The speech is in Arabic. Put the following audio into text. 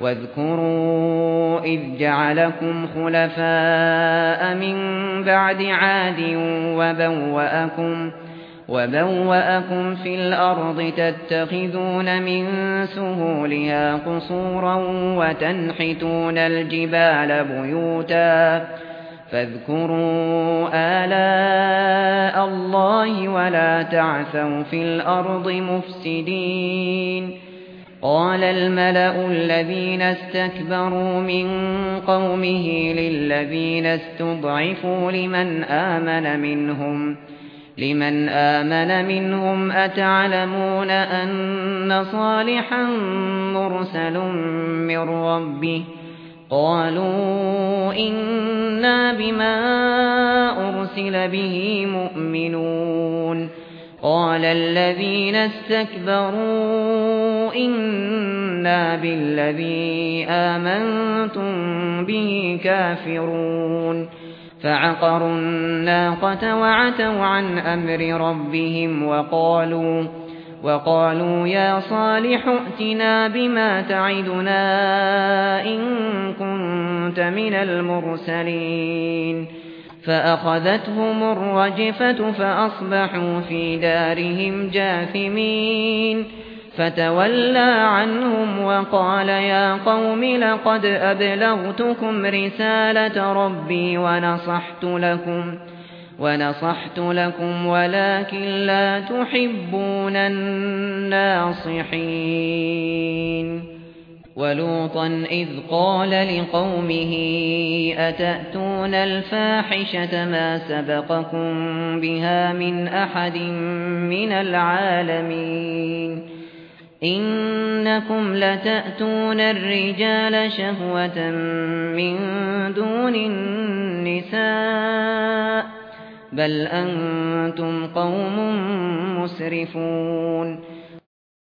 واذكروا إذ جعلكم خلفاء من بعد عاد وبوأكم في الأرض تتخذون من سهولها قصورا وتنحتون الجبال بيوتا فاذكروا آلاء الله ولا تعثوا في الأرض مفسدين. قال الملأ الذين استكبروا من قومه للذين استضعفوا لمن آمن منهم أتعلمون أن صالحا مرسل من ربه قالوا إنا بما أرسل به مؤمنون. قال الذين استكبروا إنا بالذي آمنتم به كافرون. فعقروا الناقة وعتوا عن أمر ربهم وقالوا يا صالح ائتنا بما تعدنا إن كنت من المرسلين. فأخذتهم الرجفة فأصبحوا في دارهم جاثمين. فتولى عنهم وقال يا قوم لقد أبلغتكم رسالة ربي ونصحت لكم ولكن لا تحبون الناصحين. ولوطا إذ قال لقومه أتأتون الفاحشة ما سبقكم بها من أحد من العالمين إنكم لتأتون الرجال شهوة من دون النساء بل أنتم قوم مسرفون.